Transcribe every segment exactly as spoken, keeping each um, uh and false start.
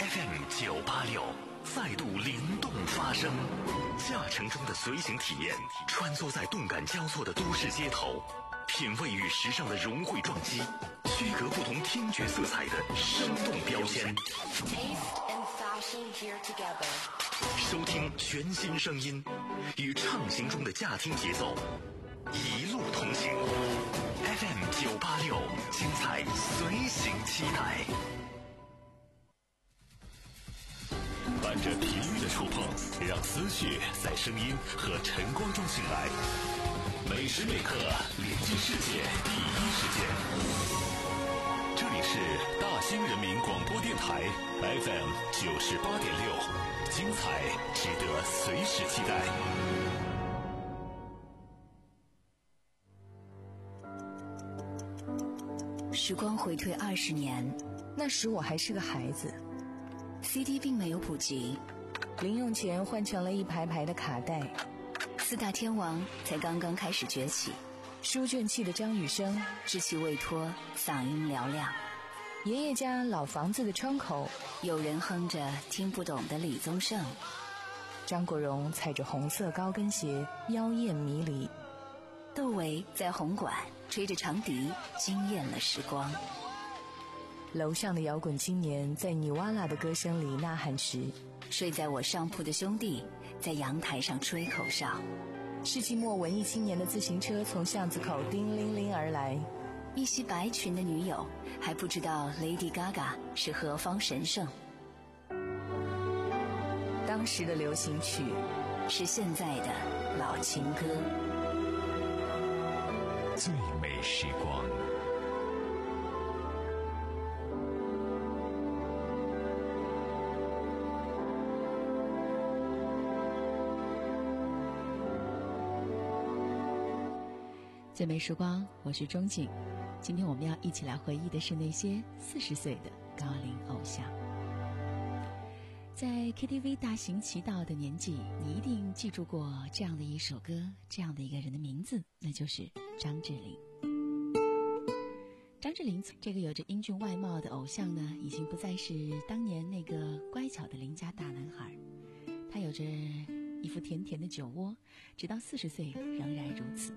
F M 九八六再度灵动发声，驾乘中的随行体验，穿梭在动感交错的都市街头，品味与时尚的融汇撞击，区隔不同听觉色彩的生动标签。收听全新声音，与畅行中的驾听节奏，一路同行。F M 九八六，精彩随行期待。伴着频率的触碰，让思绪在声音和晨光中醒来。每时每刻连接世界第一时间。这里是大兴人民广播电台 F M 九十八点六，精彩值得随时期待。 时光回退二十年， 那时我还是个孩子。 C D 并没有普及， 零用钱换成了一排排的卡带， 四大天王才刚刚开始崛起。 书卷气的张雨生， 稚气未脱，嗓音嘹亮。 爷爷家老房子的窗口， 有人哼着听不懂的李宗盛。 张国荣踩着红色高跟鞋，妖艳迷离。 窦唯在红馆吹着长笛，惊艳了时光。 楼上的摇滚青年在尼瓦拉的歌声里呐喊时， 睡在我上铺的兄弟在阳台上吹口哨。 世纪末文艺青年的自行车从巷子口叮铃铃而来， 一袭白裙的女友还不知道 Lady Gaga 是何方神圣。 当时的流行曲是现在的老情歌。 最美时光， 最美时光，我是钟景。今天我们要一起来回忆的是那些四十岁的高龄偶像。在 K T V 大行其道的年纪，你一定记住过这样的一首歌，这样的一个人的名字，那就是张智霖。张智霖这个有着英俊外貌的偶像呢，已经不再是当年那个乖巧的邻家大男孩，他有着一副甜甜的酒窝，直到四十岁仍然如此。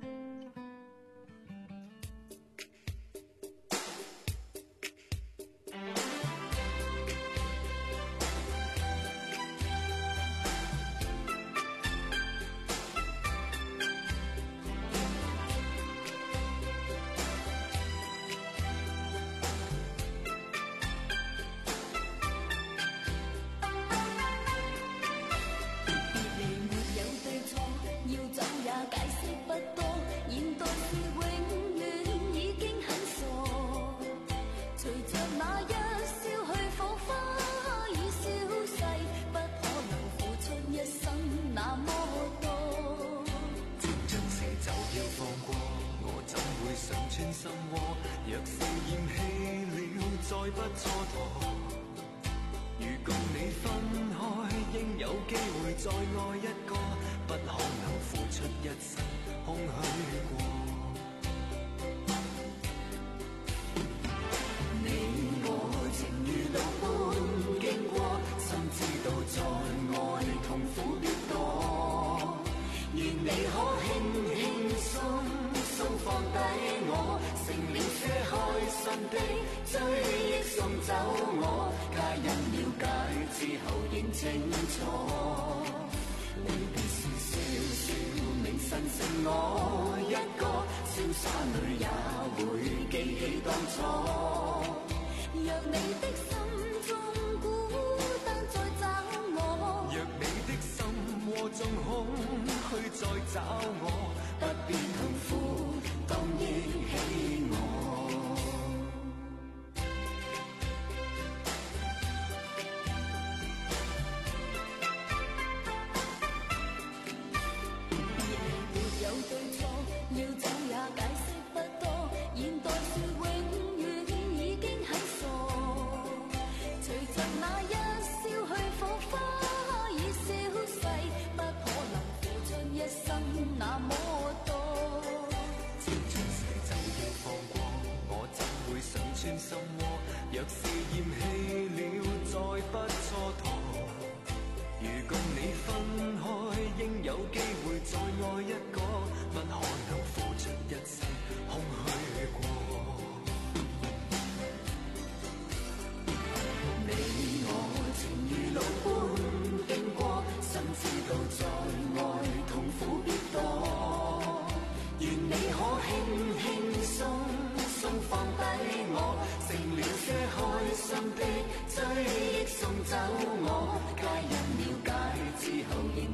穿心窩，若是厭棄了，再不錯。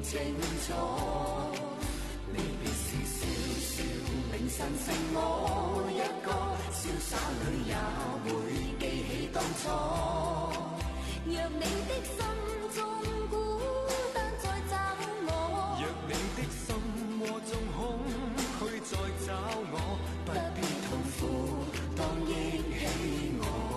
清楚。離別時笑笑，凌晨剩我一個，瀟灑裏也會記起當初。若你的心中孤單再找我，若你的心窩中空虛再找我，不必痛苦，當憶起我。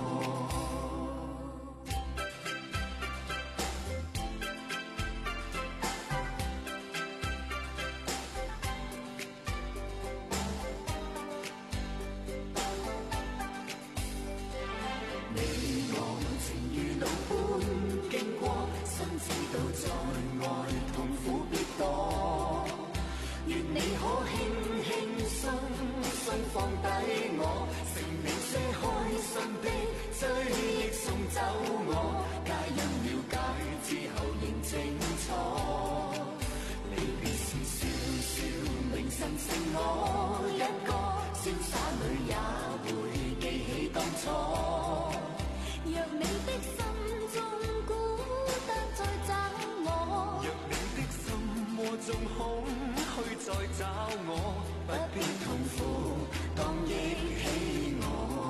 放低我，剩你些開心的追憶送走我，皆因了解之後仍清楚。離別時笑笑，凌晨剩我一個，瀟灑裏也會記起當初。若你的心中孤單再找我，若你的心窩中空虛再找我，不必痛苦，當憶起我。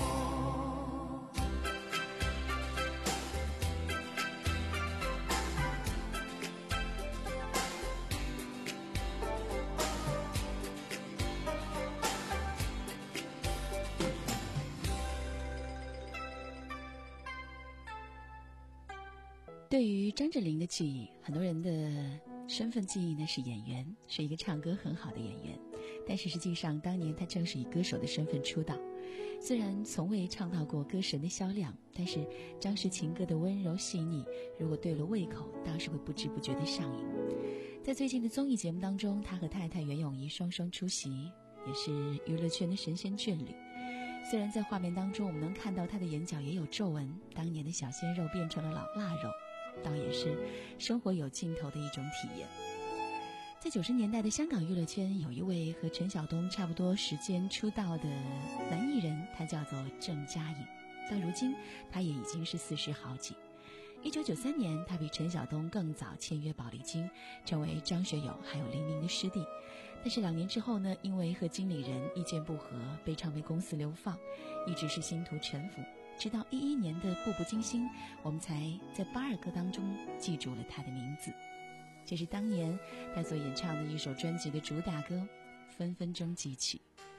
对于张智霖的记忆，很多人的身份记忆呢是演员，是一个唱歌很好的演员。但是实际上当年他正是以歌手的身份出道，虽然从未唱到过歌神的销量，但是张氏情歌的温柔细腻，如果对了胃口，当时会不知不觉地上瘾。在最近的综艺节目当中，他和太太袁咏仪双双出席，也是娱乐圈的神仙眷侣。虽然在画面当中我们能看到他的眼角也有皱纹，当年的小鲜肉变成了老腊肉，倒也是生活有尽头的一种体验。在九十年代的香港娱乐圈，有一位和陈晓东差不多时间出道的男艺人，他叫做郑嘉颖。到如今他也已经是四十好几。一九九三年他比陈晓东更早签约宝丽金，成为张学友还有黎明的师弟。但是两年之后呢，因为和经理人意见不合，被唱片公司流放，一直是星途沉浮。直到一一年的步步惊心，我们才在八二歌当中记住了他的名字。这是当年他所演唱的一首专辑的主打歌《分分钟记起》。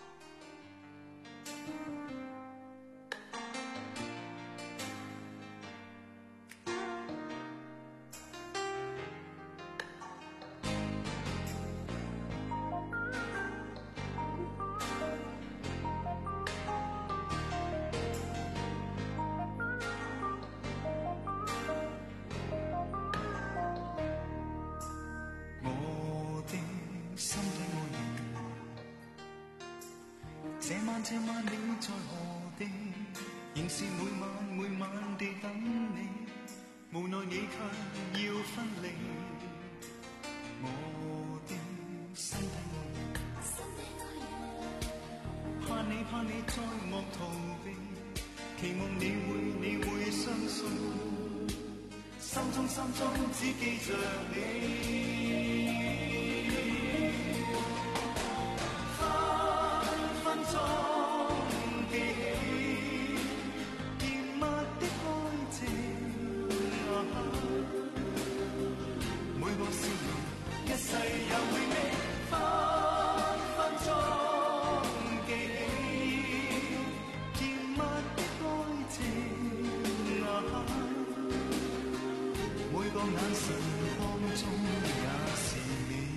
這晚這晚你在何地？仍是每晚每晚地等你，無奈你卻要分離。我的心底愛人，怕你怕你再莫逃避，期望你會你會相信，心中心中只記着你。中記起甜蜜的愛情，每個笑容一世也回味，分分鐘記起甜蜜的愛情，每個眼神當中也是你。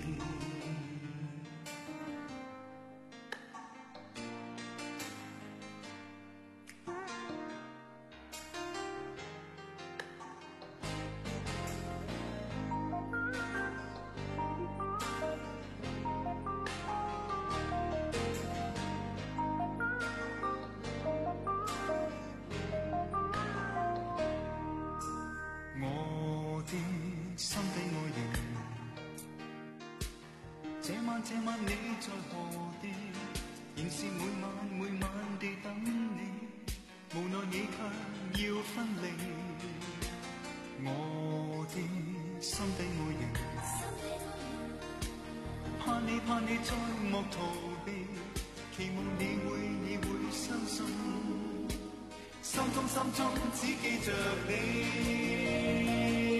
這晚你在何地？仍是每晚每晚地等你，無奈你卻要分離。我的心底愛人， 你再莫逃避，期望你會已會相信，心中心中只記着你。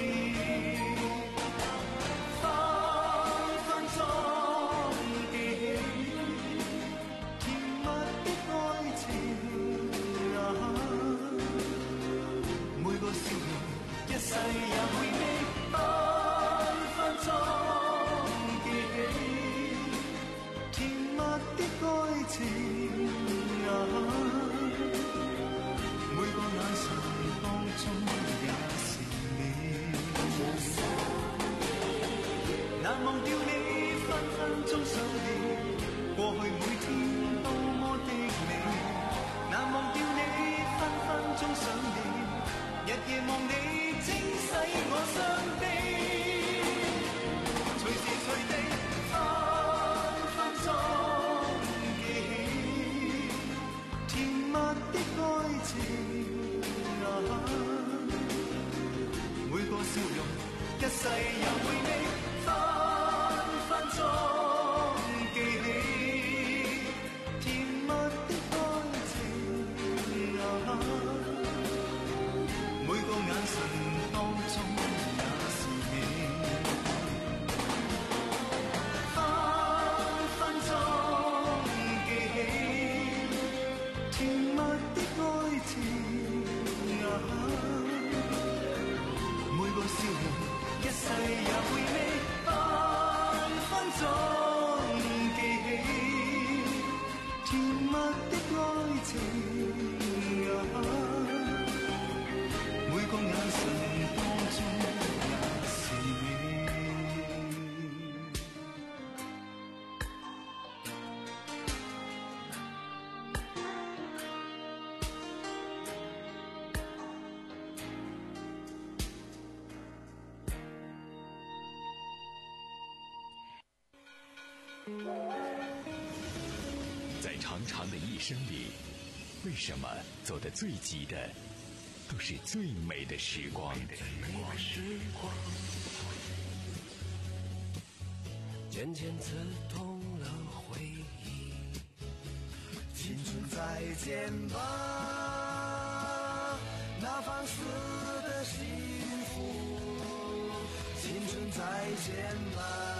一世也會你分分鐘記起甜蜜的愛情啊，每個眼神當中也是你，難忘掉你分分鐘想你，過去每天多麼的美，難忘掉你分分鐘想你，日夜望你清洗我傷悲，隨時隨地分分鐘記起甜蜜的愛情啊，每個笑容一世也會你分分鐘記起甜蜜的愛情啊，每個眼神當中也是你，分分鐘記起甜蜜的愛情啊，每個笑容一世也會你分分鐘記起甜蜜的愛情啊，每個眼神當中也是你。 在长长的一生里，为什么走得最急的都是最美的时光？ 渐渐刺痛了回忆，青春再见吧，那放肆的幸福，青春再见吧，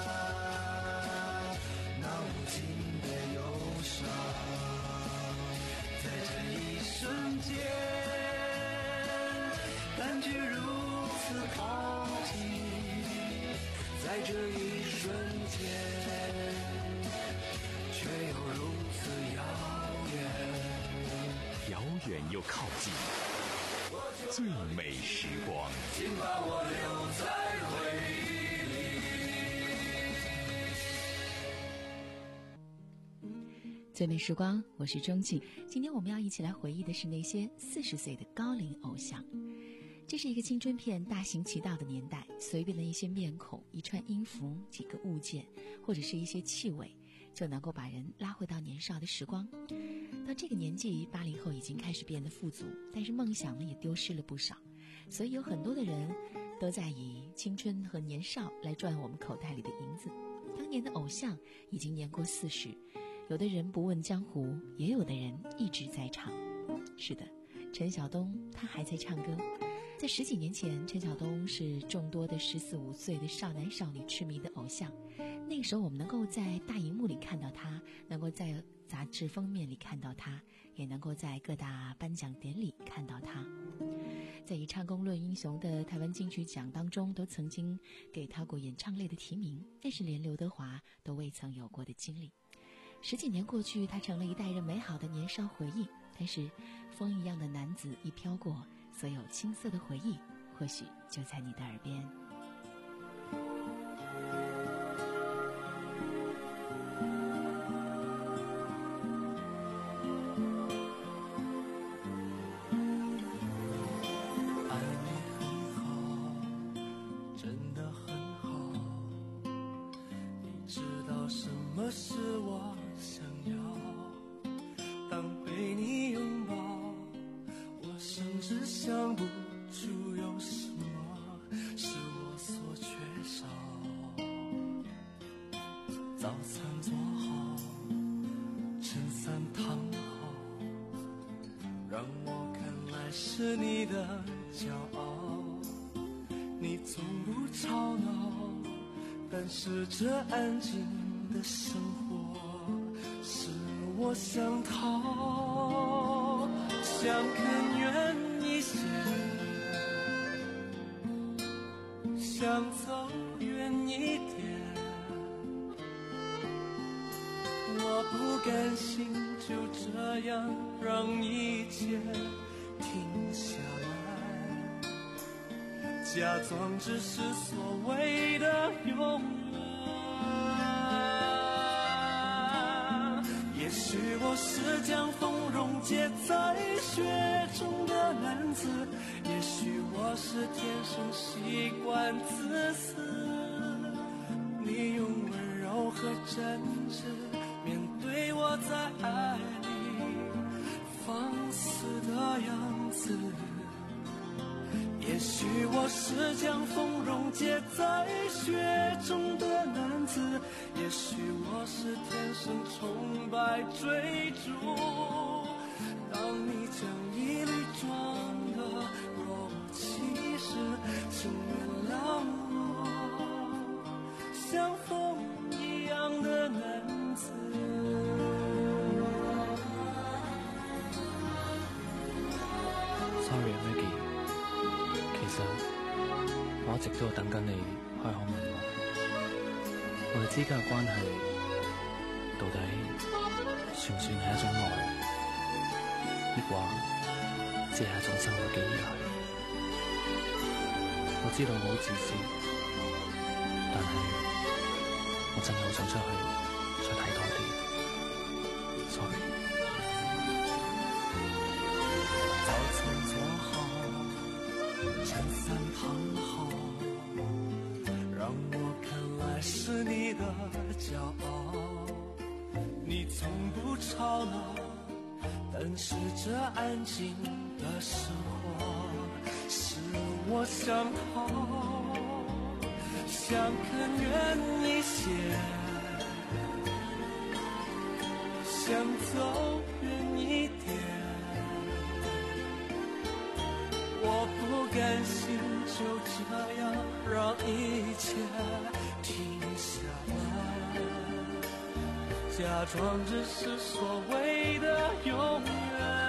那无尽的忧伤，在这一瞬间感觉如此靠近，在这一瞬间却又如此遥远， 遥远又靠近，最美时光。 请把我留在回忆里。最美时光，我是钟静。今天我们要一起来回忆的是那些四十岁的高龄偶像。这是一个青春片大行其道的年代，随便的一些面孔、一串音符、几个物件，或者是一些气味，就能够把人拉回到年少的时光。到这个年纪，八零后已经开始变得富足，但是梦想呢也丢失了不少。所以有很多的人都在以青春和年少来赚我们口袋里的银子。当年的偶像已经年过四十，有的人不问江湖，也有的人一直在唱。是的，陈晓东他还在唱歌。在十几年前，陈晓东是众多的十四五岁的少男少女痴迷的偶像。那个时候我们能够在大荧幕里看到他，能够在杂志封面里看到他，也能够在各大颁奖典礼看到他。在以唱功论英雄的台湾金曲奖当中，都曾经给他过演唱类的提名，但是连刘德华都未曾有过的经历。十几年过去，他成了一代人美好的年少回忆，但是风一样的男子一飘过，所有青涩的回忆或许就在你的耳边。 爱你很好，真的很好，你知道什么是我想要，当被你拥抱，我甚至想不出有什么是我所缺少。早餐是你的骄傲，你从不吵闹，但是这安静的生活使我想逃，想更远一些，想走远一点，我不甘心就这样让一切停下来，假装只是所谓的永远。也许我是将风溶解在雪中的男子，也许我是天生习惯自私，你用温柔和真挚面对我在爱里放肆的样子。也许我是将风溶解在雪中的男子，也许我是天生崇拜追逐，当你将一缕装的若无其事，请原谅我像风一样的男子。 Sorry Maggie， 其實我一直都等緊你開口問我，我哋之間嘅關係到底算唔算係一種愛，抑或只係一種生活嘅依賴？我知道我好自私，但係我真係好想出去再睇多啲。Sorry。 撑伞躺好，让我看来是你的骄傲，你从不吵闹，但是这安静的生活使我想逃，想更远一些，想走远一点，我不甘心就这样让一切停下来，假装只是所谓的永远。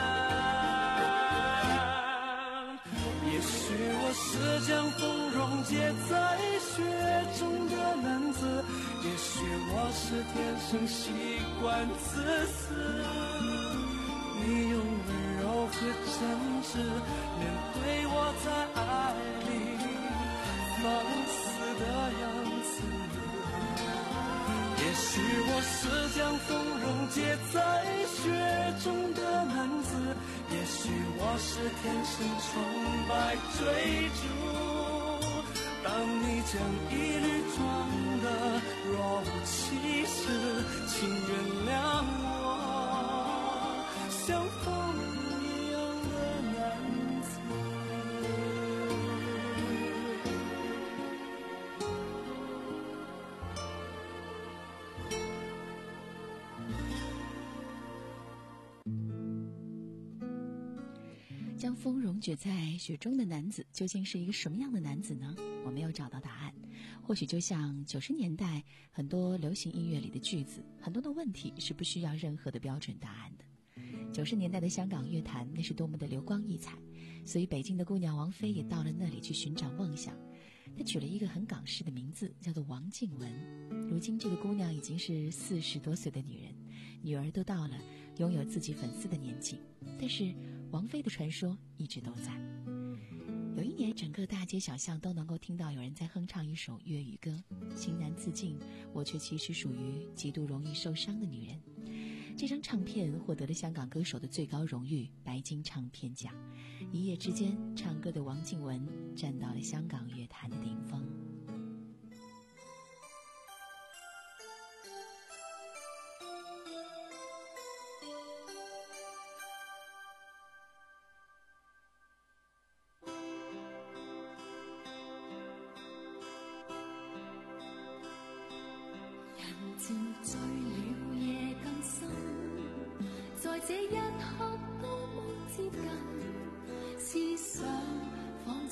也许我是将风溶解在雪中的男子，也许我是天生习惯自私，你用温柔和真挚面对我在爱里放肆的样子。也许我是将风溶解在雪中的男子，也许我是天生崇拜追逐，当你将一缕装的若无其事，请原谅我像风一样的男子。 将风溶解在雪中的男子究竟是一个什么样的男子呢？我没有找到答案。或许就像九十年代很多流行音乐里的句子，很多的问题是不需要任何的标准答案的。九十年代的香港乐坛那是多么的流光溢彩，所以北京的姑娘王菲也到了那里去寻找梦想。她取了一个很港式的名字，叫做王靖雯。如今这个姑娘已经是四十多岁的女人，女儿都到了拥有自己粉丝的年纪，但是王菲的传说一直都在。有一年整个大街小巷都能够听到有人在哼唱一首粤语歌，情难自禁，我却其实属于极度容易受伤的女人。这张唱片获得了香港歌手的最高荣誉白金唱片奖，一夜之间唱歌的王靖雯站到了香港乐坛的顶峰。 人漸醉了夜更深，在這一刻多麼接近，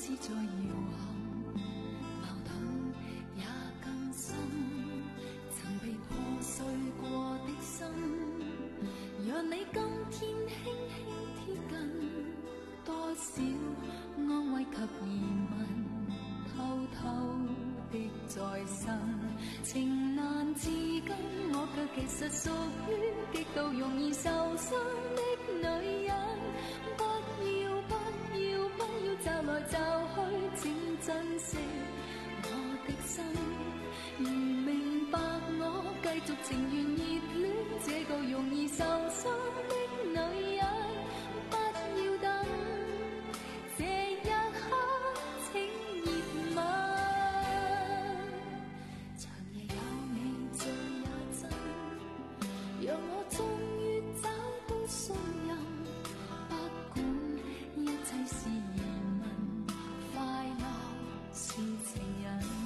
似在遙航，矛盾也更深，曾被破碎過的心，讓你今天輕輕貼近，多少安慰及疑問，偷偷的在生，情難自禁，我卻其實屬於極度容易受傷的女人。不要不要不要找來找去，請珍惜我的心。如明白我繼續情願熱戀這個容易受傷的女人，不要等這一刻請熱吻。長夜有你醉也真，讓我終於找到信任。不管一切是疑問，快樂是情人。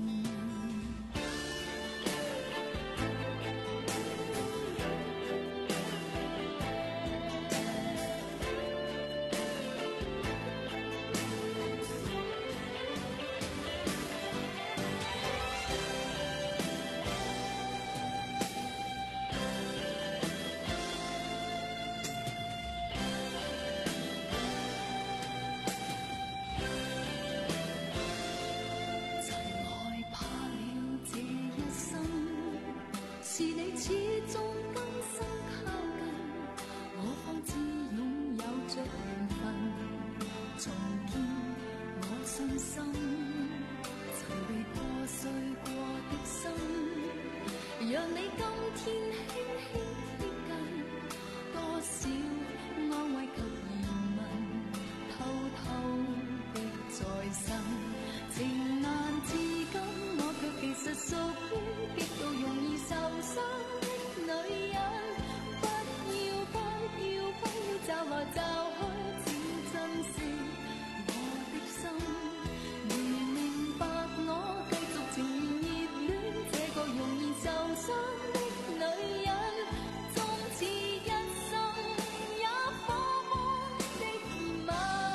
是你始終甘心靠近，我方知擁有着緣分，重建我信心，曾被破碎過的心，讓你今天輕輕貼近，多少安慰及疑問，偷偷的在生，情難自禁，我卻其實屬於極度容易受傷的女人。不要不要不要找來找去，請珍惜我的心。如明白我繼續情願熱戀這個容易受傷的女人，終此一生也火光的熱吻。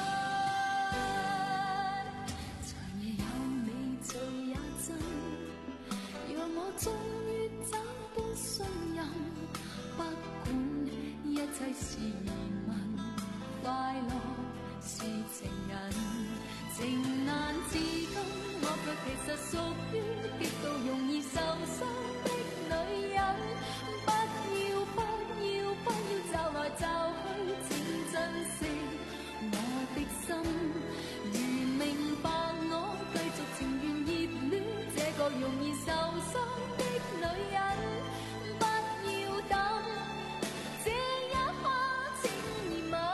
長夜有你醉也真，讓我終於找到信任。不管一切是疑問，快樂是情人。情難自禁，我卻其實屬於極度容易受傷的女人。不要不要不要找來找去，請珍惜我的心。如明白我繼續情願熱戀這個容易受傷的女人，不要等這一刻請熱吻。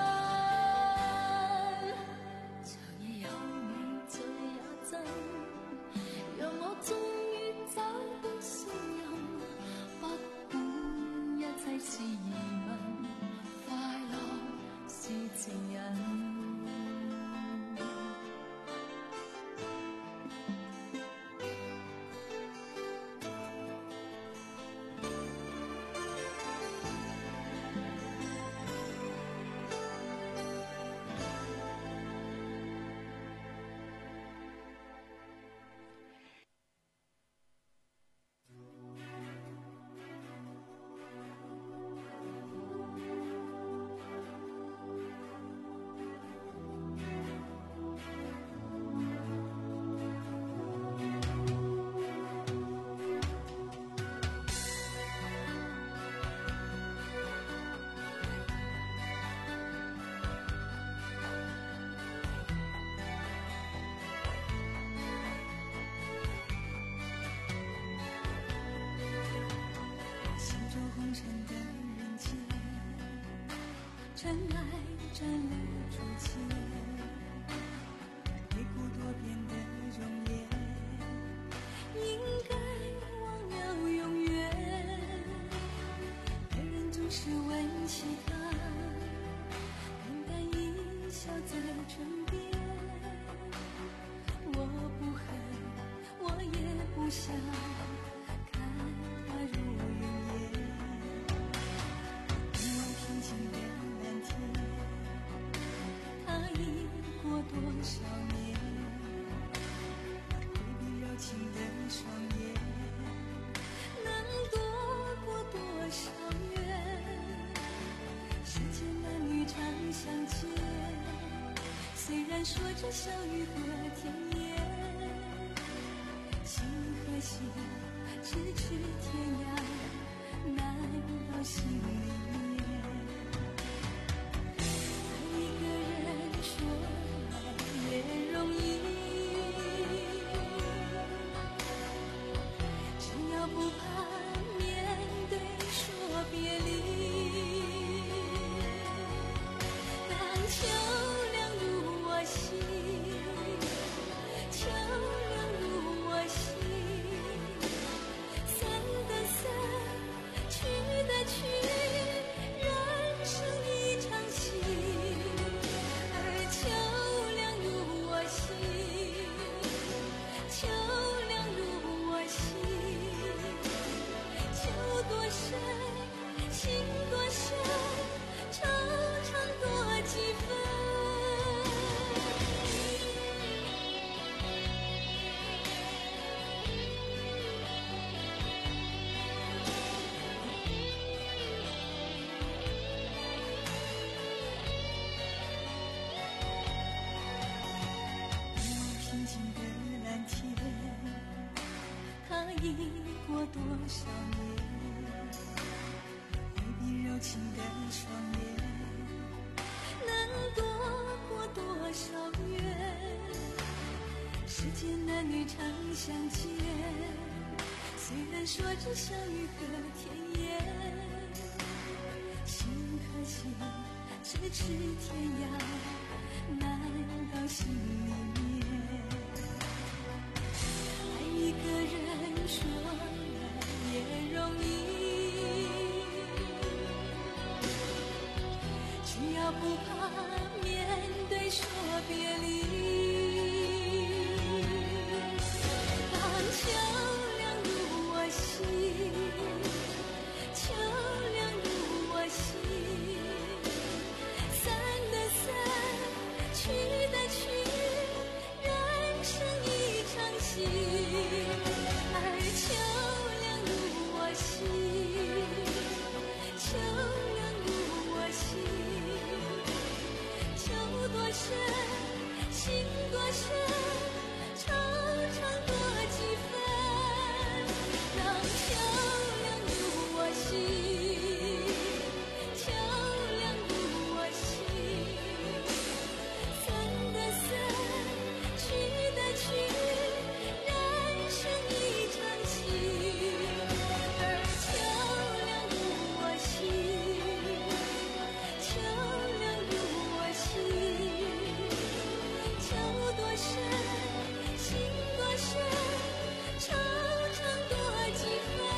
長夜有你醉也真，讓我終於找到信任。不管一切是疑問，快樂是情人。 尘埃占了主切，被孤多变的容颜，应该忘了永远。爱人总是问起他，淡淡一笑在唇边。我不恨，我也不想看他如云烟。平静的蓝天，他已少年，回避柔情的双眼，能躲过多少远？世间男女常相见，虽然说着相遇和甜言，心和心咫尺天涯，难到心里面。爱一个人说来也容易，只要不怕面对说别离。但秋凉入我心，秋凉入我心，散的散，去的去，人生一场戏。而秋凉入我心，秋凉入我心，秋多深，心多深，惆怅多几分。平静的蓝天，它已过多少年？回避柔情的双眼，能躲过多少远？世间男女常相见，虽然说着相遇和甜言，心和心咫尺天涯，难到心里面。爱一个人说来也容易，只要不怕面对说别离。当秋凉入我心，秋凉入我心，散的散，去的去，人生一场戏。而秋凉入我心，秋凉入我心，秋多深，心多深，惆怅多几分。让秋凉入我心，秋凉入我心，散的散，去的去，人生一场戏。而秋凉入我心，秋凉入我心，秋多深，心多深，惆怅多几分。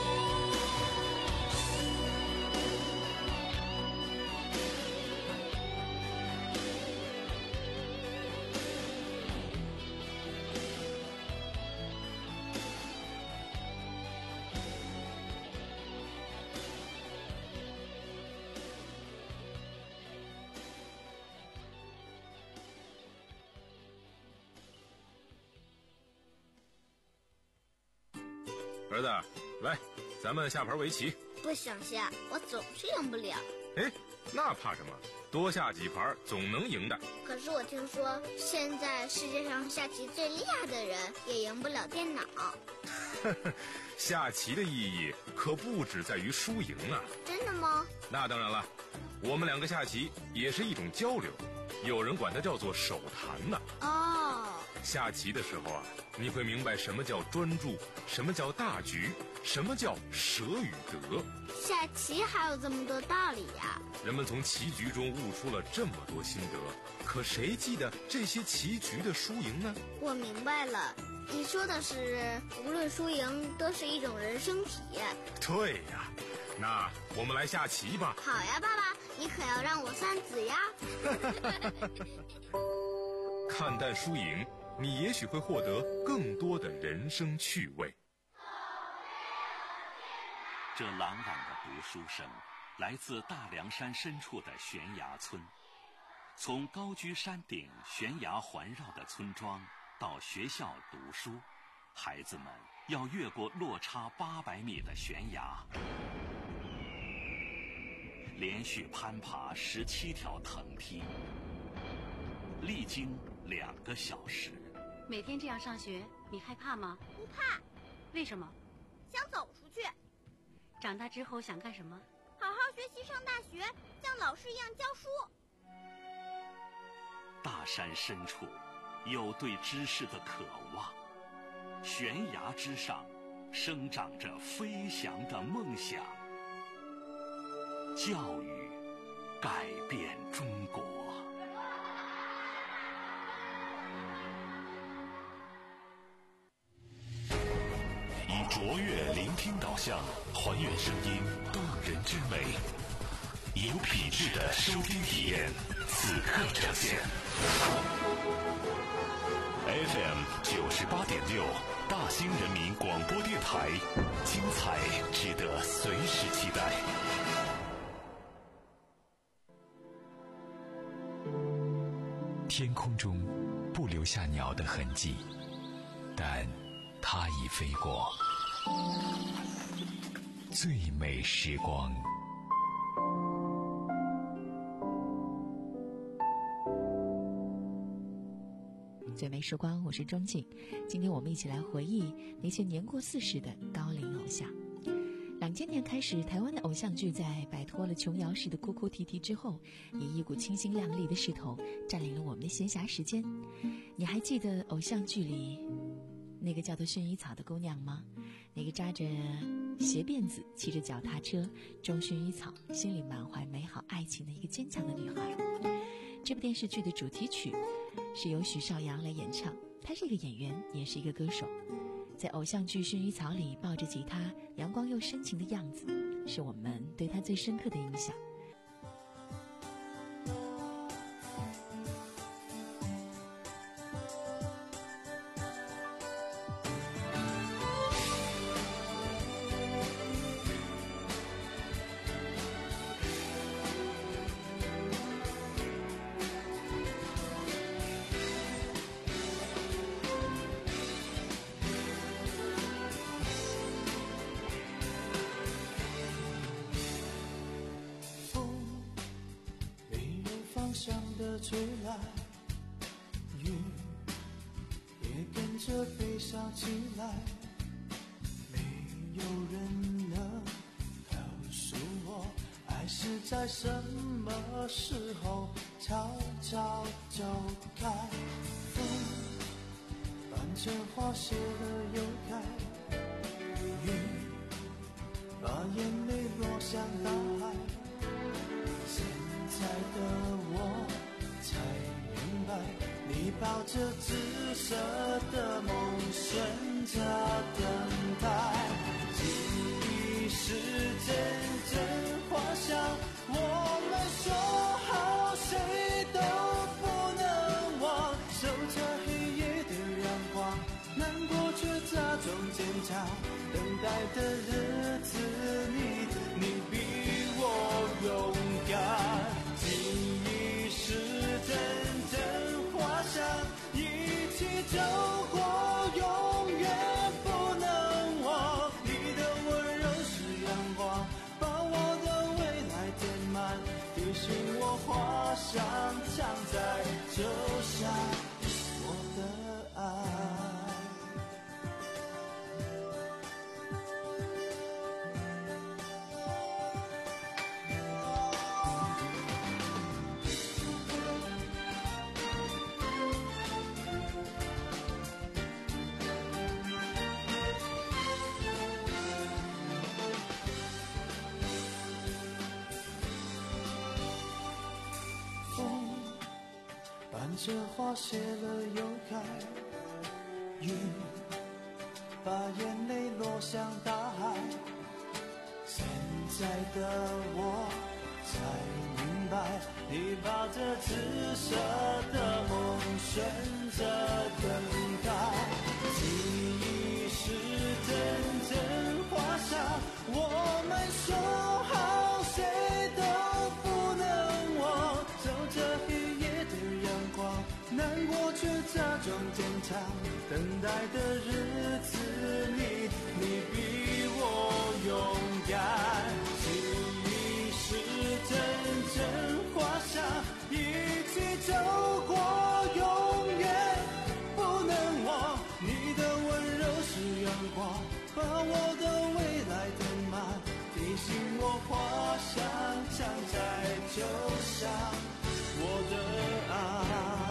儿子，来，咱们下盘围棋。 不想下，我总是赢不了。 哎，那怕什么？多下几盘总能赢的。 可是我听说，现在世界上下棋最厉害的人也赢不了电脑。 下棋的意义可不只在于输赢啊。 真的吗？ 那当然了，我们两个下棋也是一种交流，有人管它叫做手谈呢。 哦。 下棋的时候啊，你会明白什么叫专注，什么叫大局，什么叫舍与得。 下棋还有这么多道理呀！ 人们从棋局中悟出了这么多心得，可谁记得这些棋局的输赢呢？ 我明白了，你说的是无论输赢都是一种人生体验。 对呀，那我们来下棋吧。 好呀，爸爸，你可要让我三子呀。 看淡输赢，你也许会获得更多的人生趣味。 这朗朗的读书声来自大凉山深处的悬崖村， 从高居山顶、悬崖环绕的村庄到学校读书，孩子们要越过落差八百米的悬崖，连续攀爬十七条藤梯，历经两个小时。 每天这样上学，你害怕吗？ 不怕。 为什么？ 想走出去。 长大之后想干什么？ 好好学习，上大学，像老师一样教书。 大山深处有对知识的渴望，悬崖之上生长着飞翔的梦想。教育改变中国。 以卓越聆听导向，还原声音动人之美，有品质的收听体验，此刻呈现。F M 九十八点六，大兴人民广播电台，精彩值得随时期待。 天空中不留下鸟的痕迹，但它已飞过。最美时光。 最美时光，我是钟静。今天我们一起来回忆那些年过四十的高龄偶像。两千年开始，台湾的偶像剧在摆脱了琼瑶式的哭哭啼啼之后，以一股清新亮丽的势头占领了我们的闲暇时间。你还记得偶像剧里那个叫做薰衣草的姑娘吗？那个扎着斜辫子、骑着脚踏车、种薰衣草、心里满怀美好爱情的一个坚强的女孩。这部电视剧的主题曲是由许绍洋来演唱，他是一个演员，也是一个歌手。在偶像剧《薰衣草》里抱着吉他，阳光又深情的样子，是我们对他最深刻的印象。 吹来，雨也跟着悲伤起来，没有人能告诉我，爱是在什么时候悄悄走开。风伴着花谢了又开，雨把眼泪落向大海，现在的我才明白，你抱着紫色的梦，顺着等待。记忆是阵阵花香，我们说好谁都不能忘。守着黑夜的阳光，难过却假装坚强。等待的日子里，你比我勇敢。记忆是阵阵花香，一起走过，永远不能忘。你的温柔是阳光，把我的未来填满，提醒我花香常在，就像我的爱。这花谢了又开，雨把眼泪落向大海。现在的我才明白，你抱着紫色的梦，顺着等待。记忆是阵阵花香，我们说好谁都不能忘。守着黑夜难过却假装坚强，等待的日子里，你比我勇敢。其实真正画下一起走过，永远不能忘。你的温柔是阳光，把我的未来填满，提醒我花香常在，就像我的爱。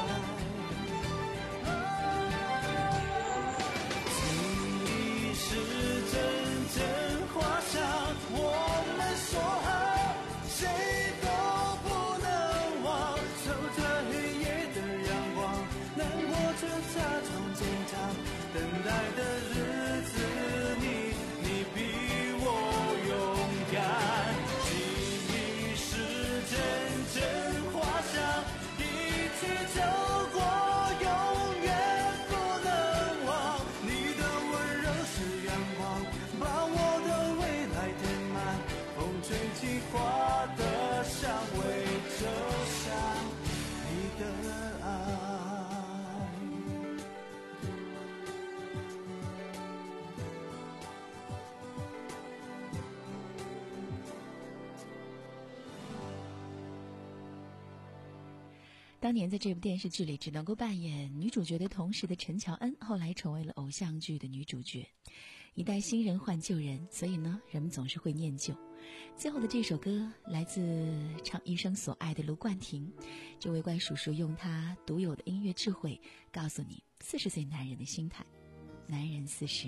是真正画下我们说好，谁都不能忘。守着黑夜的阳光，难过却假装坚强，等待的日子里，你比我勇敢。其实真正画下一起走过，永远不能忘。你的温柔是阳光，把我的未来填满，风吹起花的香味，就像你的爱。 当年在这部电视剧里只能够扮演女主角的同时的陈乔恩，后来成为了偶像剧的女主角。一代新人换旧人，所以呢，人们总是会念旧。最后的这首歌来自唱一生所爱的卢冠廷，这位怪叔叔用他独有的音乐智慧告诉你四十岁男人的心态。男人四十。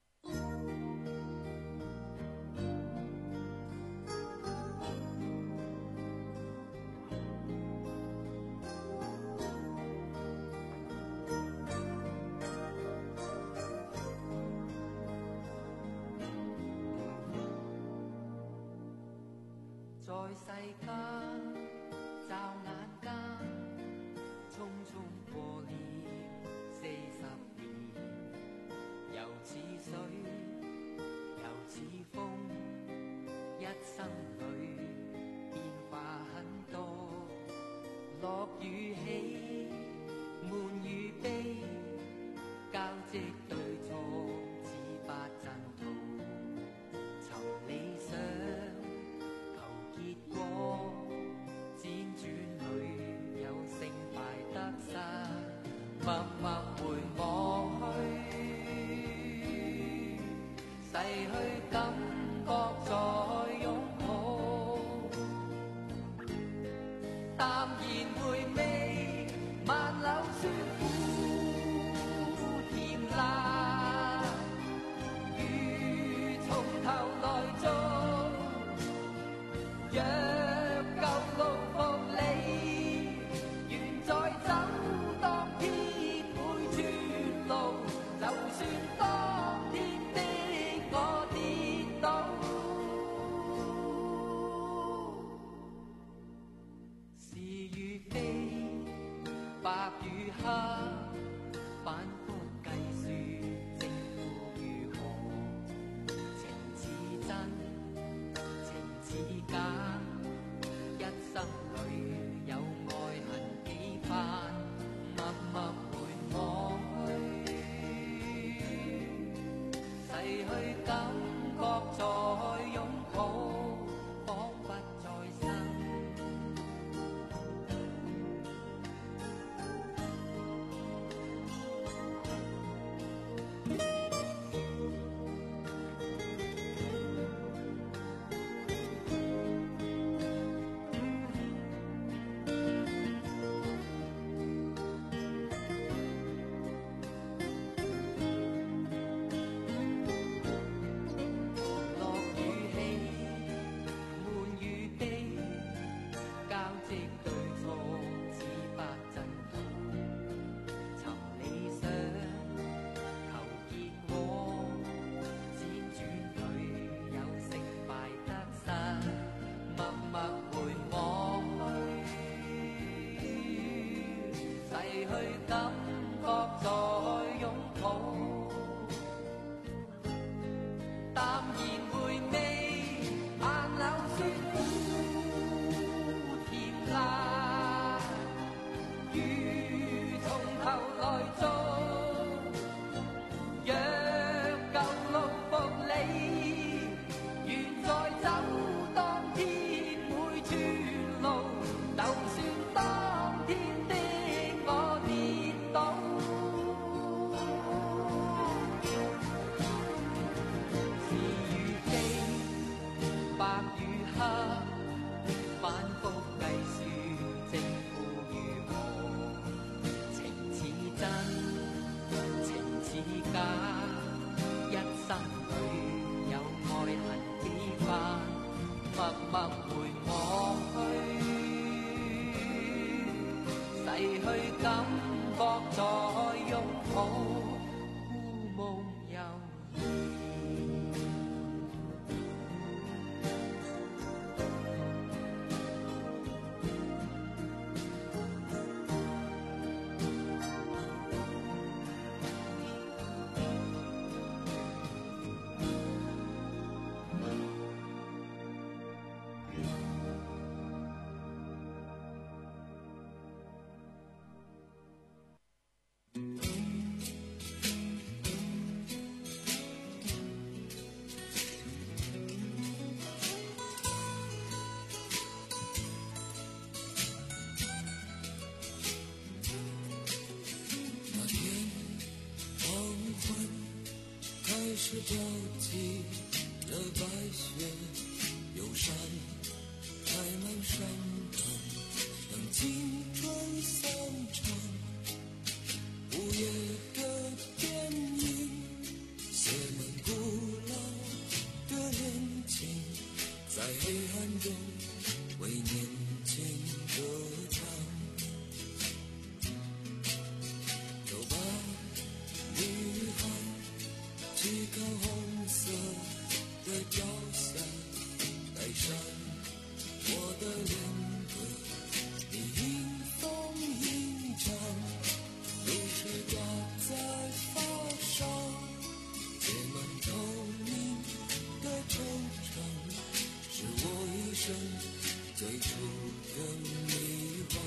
在世間驟眼間，匆匆過了四十年，又似水又似風，一生裏變化很多，樂與喜，悶與悲，交織對錯，似八陣圖，尋理想。結果輾轉裏有勝敗得失，默默回望去，逝去感覺再擁抱，淡然回味萬柳雪苦甜辣，如從頭來做。若舊路復理，願再走當天每段路，就算當天的我跌倒，是與非，白與黑，反覆計算正負如何，情似真，情似假。一生裏有愛恨幾番，默默回望去，逝去感覺再擁抱，彷彿再生。雨去感覺再擁抱，故夢遊園。 开始掉起了白雪，忧伤开满山岗，等青春散场。午夜的电影写满古老的恋情，在黑暗中为年轻歌唱。走吧，女孩，去看红色的脚下，带上我的恋歌，你迎风吟唱，露水挂在发上，结满透明的惆怅，是我一生最初的迷惘。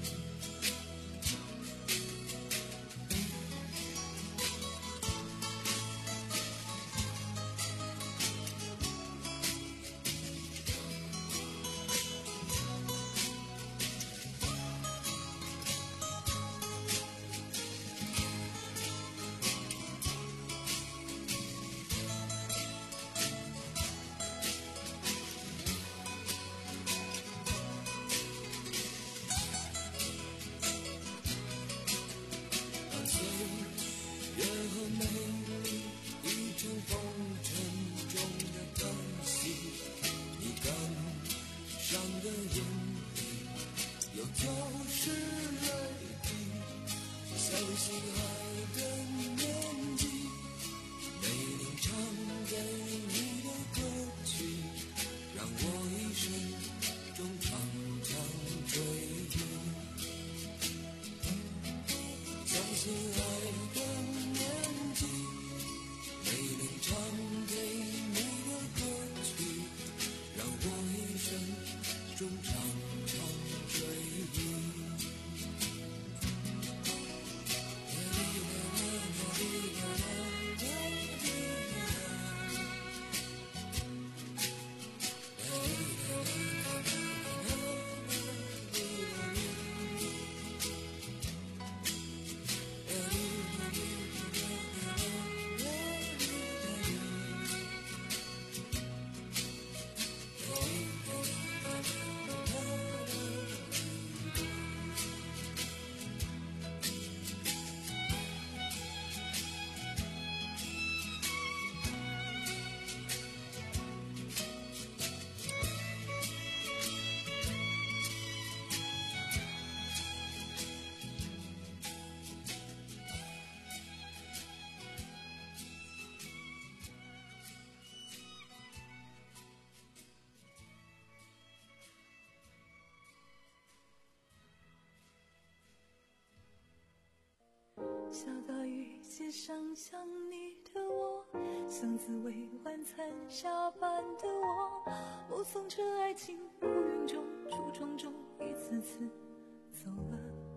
下大雨，街上想你的我，像滋味晚餐下班的我，目送着爱情乌云中橱窗中一次次走了。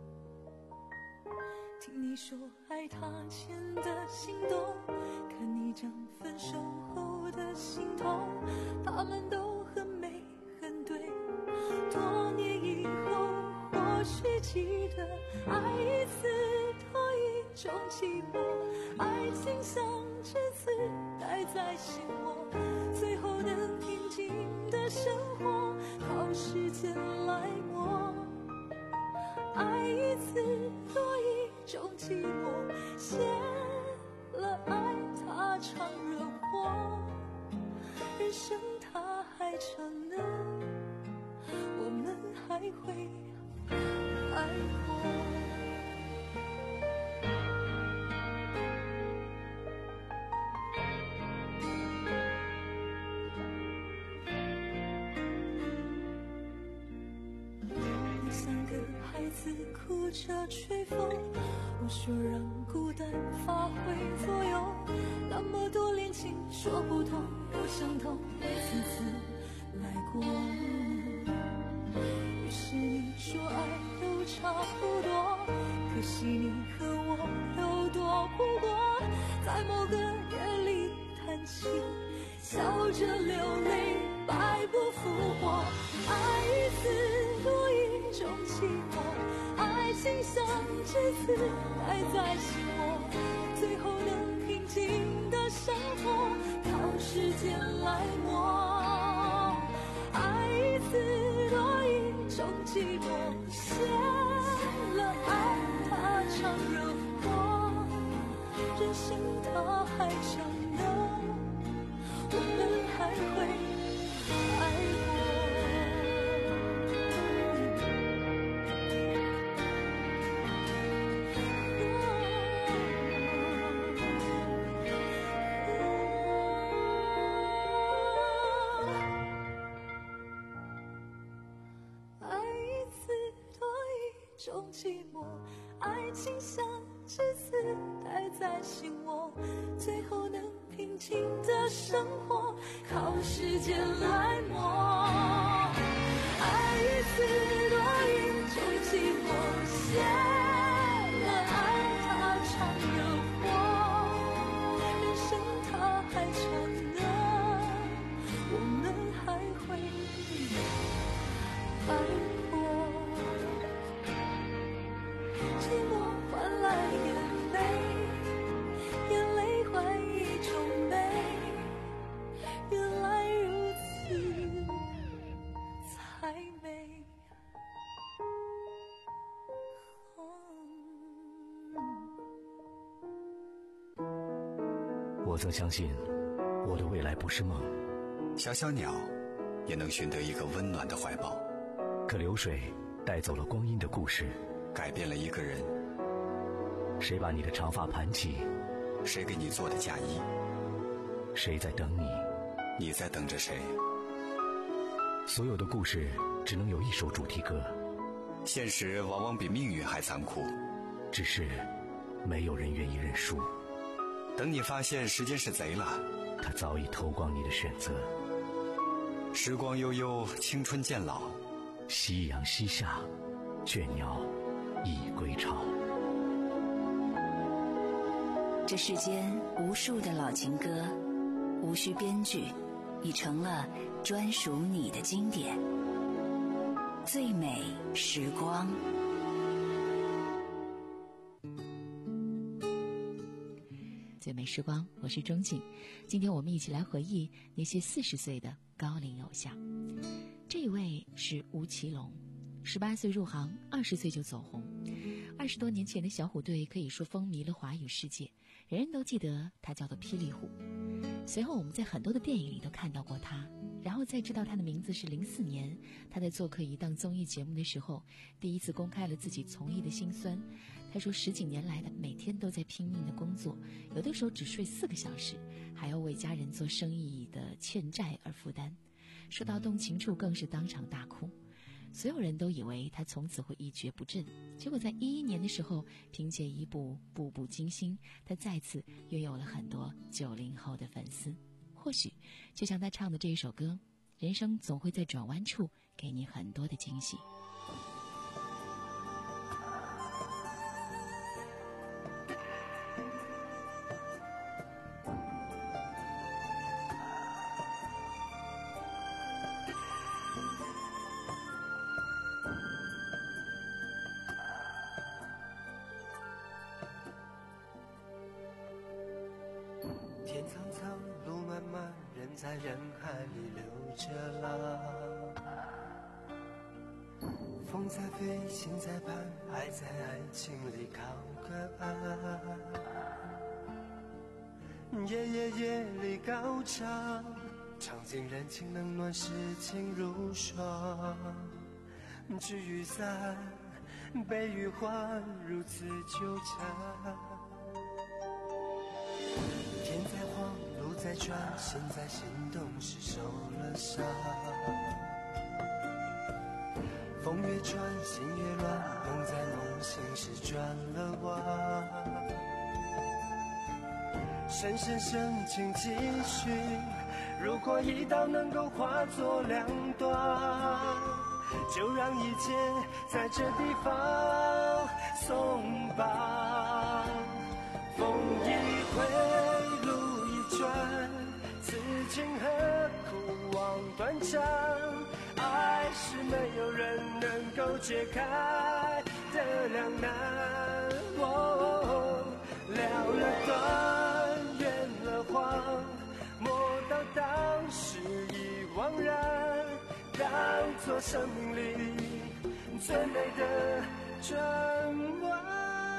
听你说爱他前的心动，看你讲分手后的心痛，他们都很美很对。多年以后或许记得，爱一次多一种寂寞，爱情像栀子待在心窝，最后能平静的生活靠时间来磨。爱一次多一种寂寞，谢了爱它常惹祸，人生它还长呢，我们还会爱过。 次哭着吹风，我说让孤单发挥作用，那么多恋情说不通不相同，一次次来过。于是你说爱都差不多，可惜你和我又躲不过，在某个夜里叹气，笑着流泪，白不复活。爱一次多一种寂寞，爱情像栀子待在心窝，最后能平静的生活靠时间来磨。爱一次多一种寂寞，谢了爱它常惹祸，人生它还长呢，我们还会爱过。爱一次多一种寂寞，爱情像栀子待在心窝，最后能平静的生活靠时间来磨。爱一次多一种寂寞，谢了爱它常惹祸，人生它还长呢，我们还会爱过。寂寞换来眼泪，眼泪换一种美，原来如此才美。 我曾相信我的未来不是梦， 小小鸟也能寻得一个温暖的怀抱， 可流水带走了光阴的故事， 改变了一个人。 谁把你的长发盘起？ 谁给你做的嫁衣？ 谁在等你？ 你在等着谁？ 所有的故事只能有一首主题歌， 现实往往比命运还残酷， 只是没有人愿意认输。 等你发现时间是贼了， 他早已偷光你的选择。 时光悠悠，青春渐老， 夕阳西下，倦鸟已归巢。 这世间无数的老情歌，无需编剧，已成了专属你的经典。最美时光。 最美时光，我是钟静。今天我们一起来回忆那些四十岁的高龄偶像。这一位是吴奇隆，十八岁入行，二十岁就走红。二十多年前的小虎队可以说风靡了华语世界，人人都记得他叫做霹雳虎。随后我们在很多的电影里都看到过他，然后再知道他的名字是零四年他在做客一档综艺节目的时候，第一次公开了自己从艺的辛酸。他说十几年来的每天都在拼命的工作，有的时候只睡四个小时，还要为家人做生意的欠债而负担。说到动情处更是当场大哭。所有人都以为他从此会一蹶不振，结果在一一年的时候，凭借一部《步步惊心》，他再次拥有了很多九零后的粉丝。或许就像他唱的这一首歌，人生总会在转弯处给你很多的惊喜。 天苍苍，路漫漫，人在人海里流着浪。风在飞，心在盼，爱在爱情里靠个岸。夜夜夜里高唱，唱尽人情冷暖，世情如霜。聚与散，悲与欢，如此纠缠。天在晃，路在转，心在心动时受了伤。 风越转，心越乱，梦在梦醒时转了弯。深深深情继续，如果一刀能够化作两段，就让一切在这地方松绑。风一回，路一转，此情何苦望断肠？爱是没有人能够解开的两难。哦，了了断，圆了谎，莫到当时已惘然，当作生命里最美的转弯。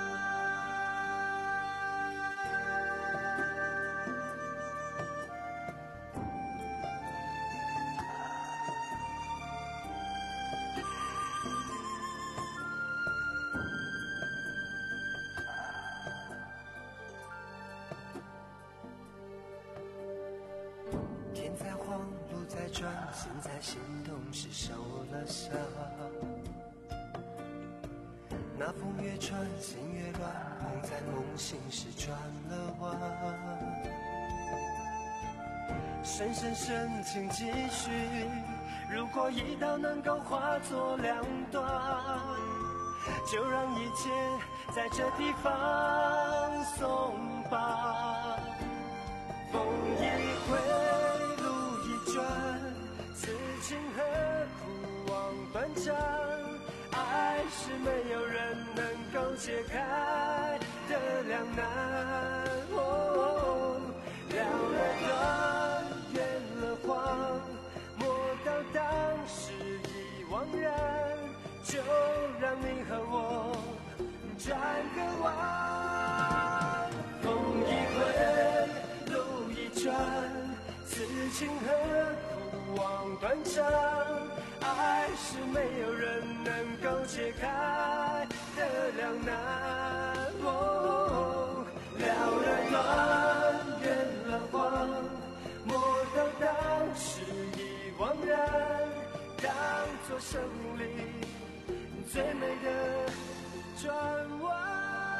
天在晃，路在转，心在心动时受了伤。那风越穿，心越乱，梦在梦醒时转了弯。深深深情继续，如果一刀能够化作两段，就让一切在这地方松绑。风一回，此情何苦望断肠？爱是没有人能够解开的两难。哦，了了断，圆了谎，莫到当时已惘然，就让你和我转个弯。风一回，路一转，此情何苦望断肠？爱是没有人能够解开的两难。哦，了了断，圆了谎，莫到当时已惘然，当作生命里最美的转弯。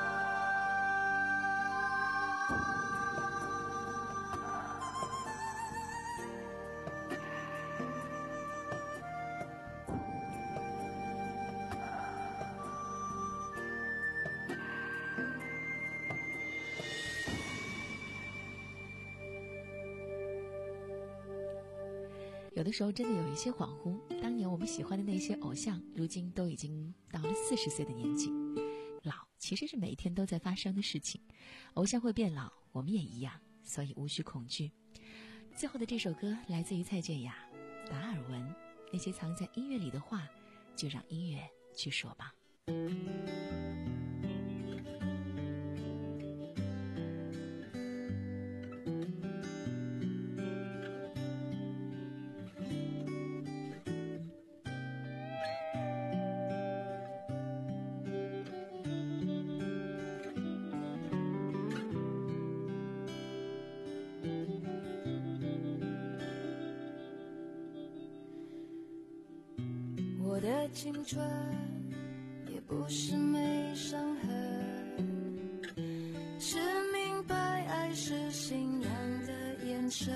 有的时候真的有一些恍惚，当年我们喜欢的那些偶像，如今都已经到了四十岁的年纪。老其实是每天都在发生的事情，偶像会变老，我们也一样，所以无需恐惧。最后的这首歌来自于蔡健雅，达尔文，那些藏在音乐里的话，就让音乐去说吧。 我的青春也不是没伤痕，是明白爱是信仰的眼神。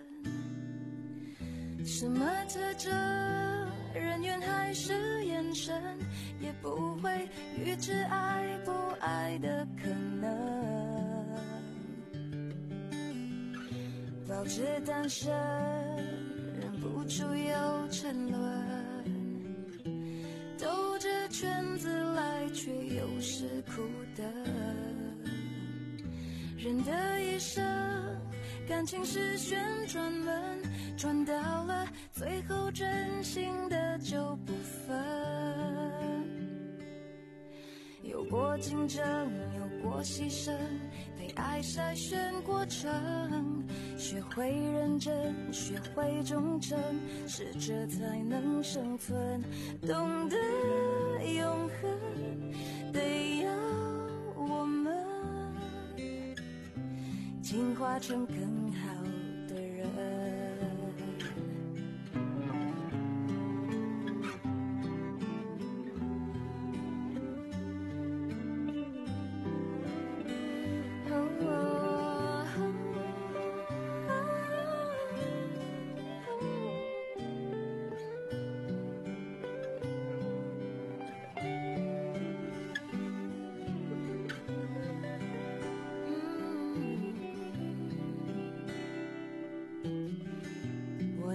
什么特征，人缘还是眼神，也不会预知爱不爱的可能。保持单身，忍不住又沉沦，兜着圈子来，却又是苦的。人的一生，感情是旋转门，转到了最后，真心的就不分。有过竞争，有过牺牲，被爱筛选过程，学会认真，学会忠诚，适者才能生存。懂得永恒，得要我们进化成更好的人。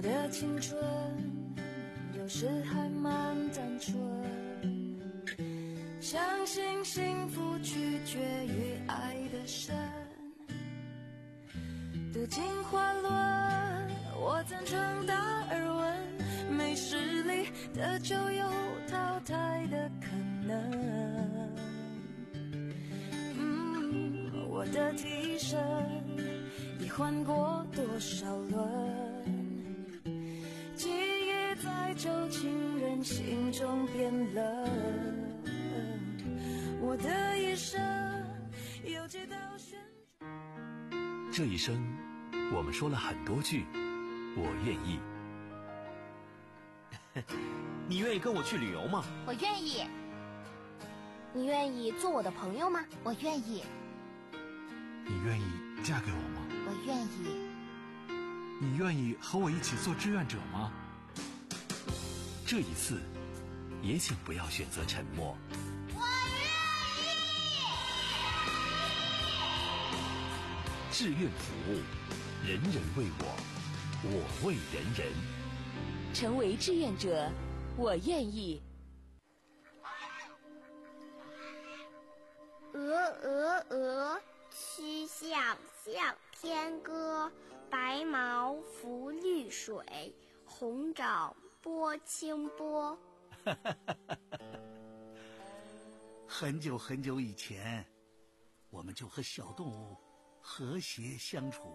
的青春有时还蛮单纯，相信幸福取决于爱的深。得进化论，我赞成达尔文，没实力的就有淘汰的可能。嗯，我的替身已换过多少轮，记忆在旧情人心中变冷。我的一生有几道旋转。 这一生我们说了很多句我愿意。 你愿意跟我去旅游吗？ 我愿意。你愿意做我的朋友吗？我愿意。 你愿意嫁给我吗？ 我愿意。 你愿意和我一起做志愿者吗？ 这一次也请不要选择沉默。 我愿意。 志愿服务，人人为我，我为人人。 成为志愿者，我愿意。 鹅鹅鹅，曲项向天歌。白毛浮绿水，红掌拨清波。 很久很久以前，我们就和小动物和谐相处。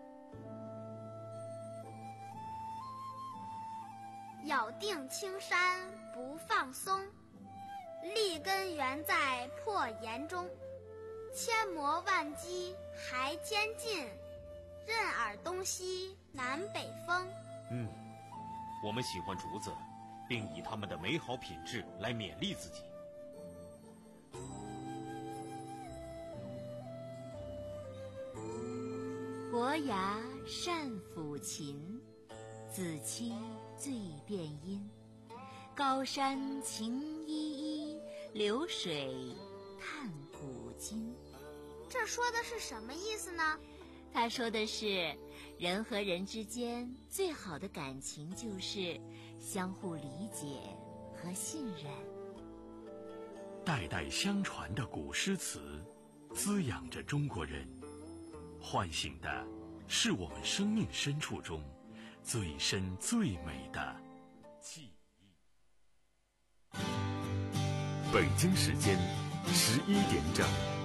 咬定青山不放松，立根原在破岩中。千磨万击还坚劲，任尔东西南北风。 嗯，我们喜欢竹子，并以它们的美好品质来勉励自己。 伯牙善抚琴，子期最辨音。高山晴依依，流水叹古今。 这说的是什么意思呢？ 他说的是，人和人之间最好的感情就是相互理解和信任。 代代相传的古诗词，滋养着中国人，唤醒的是我们生命深处中最深最美的记忆。北京时间十一点整。